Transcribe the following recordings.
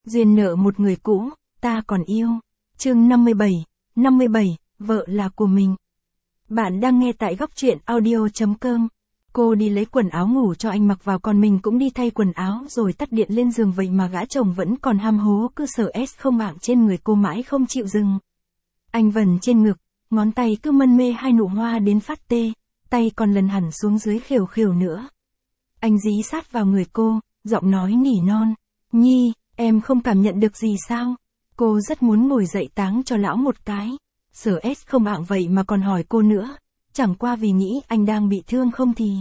Duyên nợ một người cũ, ta còn yêu. Chương 57, vợ là của mình. Bạn đang nghe tại góc truyện audio.com. Cô đi lấy quần áo ngủ cho anh mặc vào, còn mình cũng đi thay quần áo rồi tắt điện lên giường, vậy mà gã chồng vẫn còn ham hố cứ sờ không mạng trên người cô mãi không chịu dừng. Anh vần trên ngực, ngón tay cứ mân mê hai nụ hoa đến phát tê, tay còn lần hẳn xuống dưới khều khều nữa. Anh dí sát vào người cô, giọng nói nỉ non. Nhi, em không cảm nhận được gì sao? Cô rất muốn ngồi dậy táng cho lão một cái. Sở không ạng vậy mà còn hỏi cô nữa. Chẳng qua vì nghĩ anh đang bị thương không thì.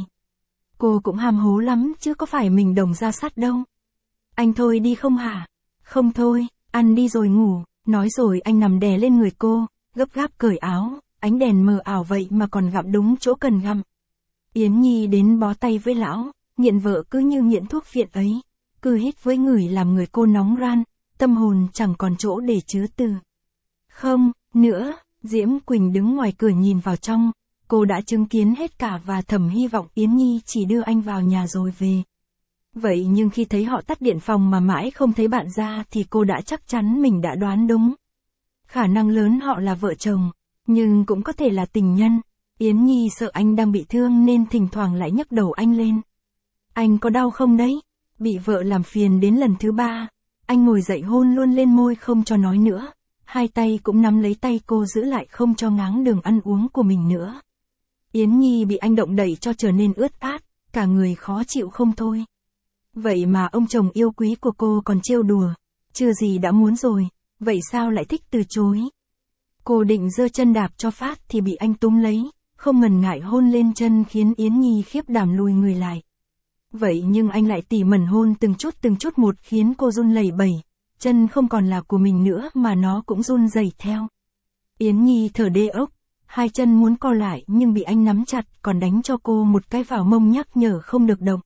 Cô cũng ham hố lắm chứ có phải mình đồng ra sắt đâu. Anh thôi đi không hả? Không thôi, ăn đi rồi ngủ. Nói rồi anh nằm đè lên người cô, gấp gáp cởi áo. Ánh đèn mờ ảo vậy mà còn gặm đúng chỗ cần gặm. Yến Nhi đến bó tay với lão, nghiện vợ cứ như nghiện thuốc phiện ấy. Cứ hít với người làm người cô nóng ran, tâm hồn chẳng còn chỗ để chứa từ. Không, nữa, Diễm Quỳnh đứng ngoài cửa nhìn vào trong, cô đã chứng kiến hết cả và thầm hy vọng Yến Nhi chỉ đưa anh vào nhà rồi về. Vậy nhưng khi thấy họ tắt điện phòng mà mãi không thấy bạn ra thì cô đã chắc chắn mình đã đoán đúng. Khả năng lớn họ là vợ chồng, nhưng cũng có thể là tình nhân. Yến Nhi sợ anh đang bị thương nên thỉnh thoảng lại nhấc đầu anh lên. Anh có đau không đấy? Bị vợ làm phiền đến lần thứ 3, anh ngồi dậy hôn luôn lên môi không cho nói nữa. Hai tay cũng nắm lấy tay cô giữ lại không cho ngáng đường ăn uống của mình nữa. Yến Nhi bị anh động đẩy cho trở nên ướt át, cả người khó chịu không thôi. Vậy mà ông chồng yêu quý của cô còn trêu đùa, chưa gì đã muốn rồi, vậy sao lại thích từ chối. Cô định giơ chân đạp cho phát thì bị anh túm lấy, không ngần ngại hôn lên chân khiến Yến Nhi khiếp đảm lùi người lại. Vậy nhưng anh lại tỉ mẩn hôn từng chút một khiến cô run lẩy bẩy, chân không còn là của mình nữa mà nó cũng run rẩy theo. Yến Nhi thở đê ốc, hai chân muốn co lại nhưng bị anh nắm chặt còn đánh cho cô một cái vào mông nhắc nhở không được động.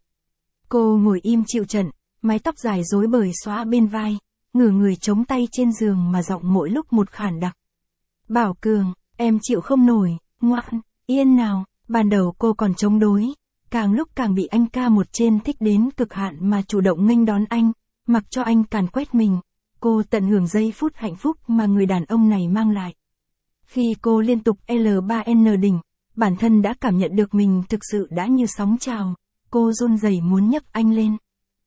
Cô ngồi im chịu trận, mái tóc dài rối bời xõa bên vai, ngửa người chống tay trên giường mà giọng mỗi lúc một khản đặc. Bảo Cường, em chịu không nổi, ngoan, yên nào. Ban đầu cô còn chống đối, càng lúc càng bị anh ca một trên thích đến cực hạn mà chủ động nghênh đón anh, mặc cho anh càn quét mình. Cô tận hưởng giây phút hạnh phúc mà người đàn ông này mang lại. Khi cô liên tục L3N đỉnh, bản thân đã cảm nhận được mình thực sự đã như sóng trào, cô run rẩy muốn nhấc anh lên.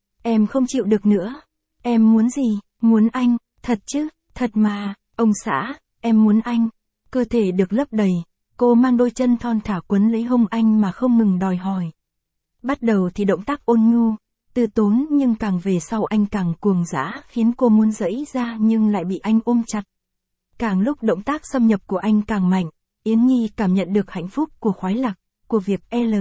Em không chịu được nữa. Em muốn gì? Muốn anh, thật chứ, thật mà, ông xã, em muốn anh. Cơ thể được lấp đầy, cô mang đôi chân thon thả quấn lấy hông anh mà không ngừng đòi hỏi. Bắt đầu thì động tác ôn nhu, từ tốn nhưng càng về sau anh càng cuồng dã khiến cô muốn giãy ra nhưng lại bị anh ôm chặt. Càng lúc động tác xâm nhập của anh càng mạnh, Yến Nhi cảm nhận được hạnh phúc của khoái lạc, của việc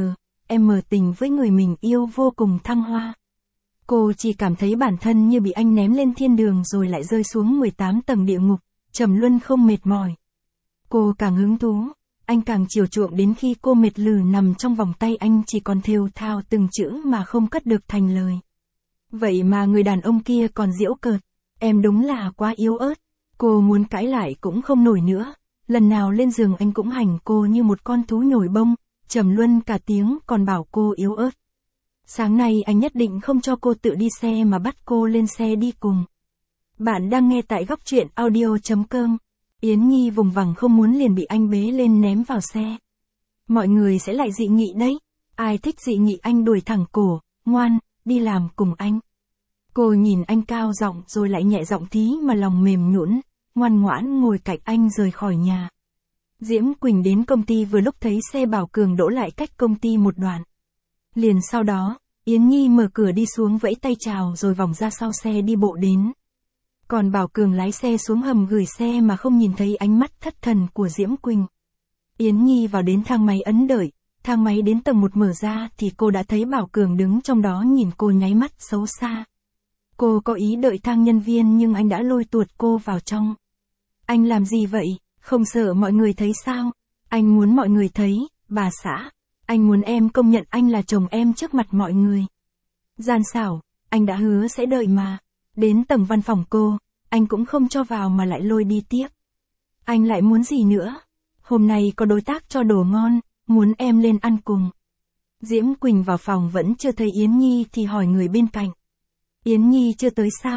M tình với người mình yêu vô cùng thăng hoa. Cô chỉ cảm thấy bản thân như bị anh ném lên thiên đường rồi lại rơi xuống 18 tầng địa ngục, trầm luân không mệt mỏi. Cô càng hứng thú, anh càng chiều chuộng đến khi cô mệt lử nằm trong vòng tay anh chỉ còn thều thào từng chữ mà không cất được thành lời. Vậy mà người đàn ông kia còn giễu cợt, em đúng là quá yếu ớt. Cô muốn cãi lại cũng không nổi nữa, lần nào lên giường anh cũng hành cô như một con thú nhồi bông, trầm luân cả tiếng còn bảo cô yếu ớt. Sáng nay anh nhất định không cho cô tự đi xe mà bắt cô lên xe đi cùng. Bạn đang nghe tại góc truyện audio.com. Yến Nhi vùng vằng không muốn liền bị anh bế lên ném vào xe. Mọi người sẽ lại dị nghị đấy. Ai thích dị nghị anh đuổi thẳng cổ, ngoan, đi làm cùng anh. Cô nhìn anh cao giọng rồi lại nhẹ giọng thí mà lòng mềm nhũn, ngoan ngoãn ngồi cạnh anh rời khỏi nhà. Diễm Quỳnh đến công ty vừa lúc thấy xe Bảo Cường đỗ lại cách công ty một đoạn. Liền sau đó, Yến Nhi mở cửa đi xuống vẫy tay chào rồi vòng ra sau xe đi bộ đến. Còn Bảo Cường lái xe xuống hầm gửi xe mà không nhìn thấy ánh mắt thất thần của Diễm Quỳnh. Yến Nhi vào đến thang máy ấn đợi, thang máy đến tầng 1 mở ra thì cô đã thấy Bảo Cường đứng trong đó nhìn cô nháy mắt xấu xa. Cô có ý đợi thang nhân viên nhưng anh đã lôi tuột cô vào trong. Anh làm gì vậy? Không sợ mọi người thấy sao? Anh muốn mọi người thấy, bà xã. Anh muốn em công nhận anh là chồng em trước mặt mọi người. Gian xảo, anh đã hứa sẽ đợi mà. Đến tầng văn phòng cô, anh cũng không cho vào mà lại lôi đi tiếp. Anh lại muốn gì nữa? Hôm nay có đối tác cho đồ ngon, muốn em lên ăn cùng. Diễm Quỳnh vào phòng vẫn chưa thấy Yến Nhi thì hỏi người bên cạnh. Yến Nhi chưa tới sao?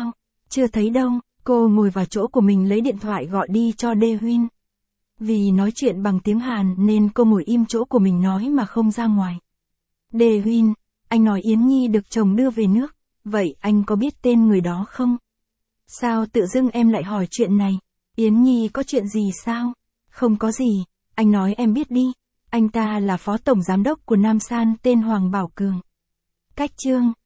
Chưa thấy đâu, cô ngồi vào chỗ của mình lấy điện thoại gọi đi cho Đê Huynh. Vì nói chuyện bằng tiếng Hàn nên cô ngồi im chỗ của mình nói mà không ra ngoài. Đê Huynh, anh nói Yến Nhi được chồng đưa về nước, vậy anh có biết tên người đó không? Sao tự dưng em lại hỏi chuyện này? Yến Nhi có chuyện gì sao? Không có gì, anh nói em biết đi. Anh ta là phó tổng giám đốc của Nam San tên Hoàng Bảo Cường. Cách chương